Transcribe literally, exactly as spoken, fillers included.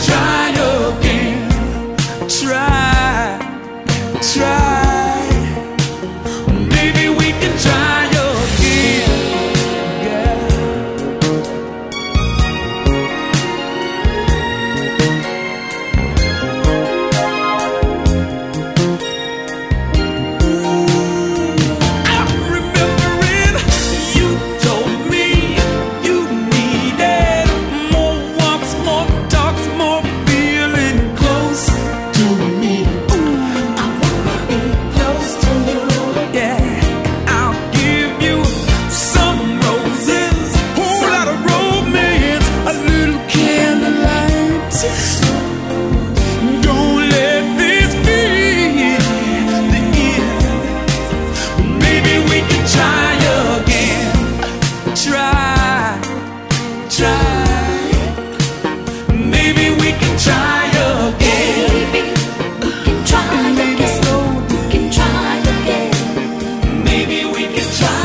try again. Try, try. Maybe we can try again. Yeah. I'm remembering you told me you needed more walks, more talks, more feeling close to me. Ooh, I wanna be close to you. Yeah, I'll give you some roses, whole lot of romance, a little candlelight. Don't let this be the end. Maybe we can try again. Try, try. Maybe we can try again. Maybe we can try Maybe again. slow. We can try again. Maybe we can try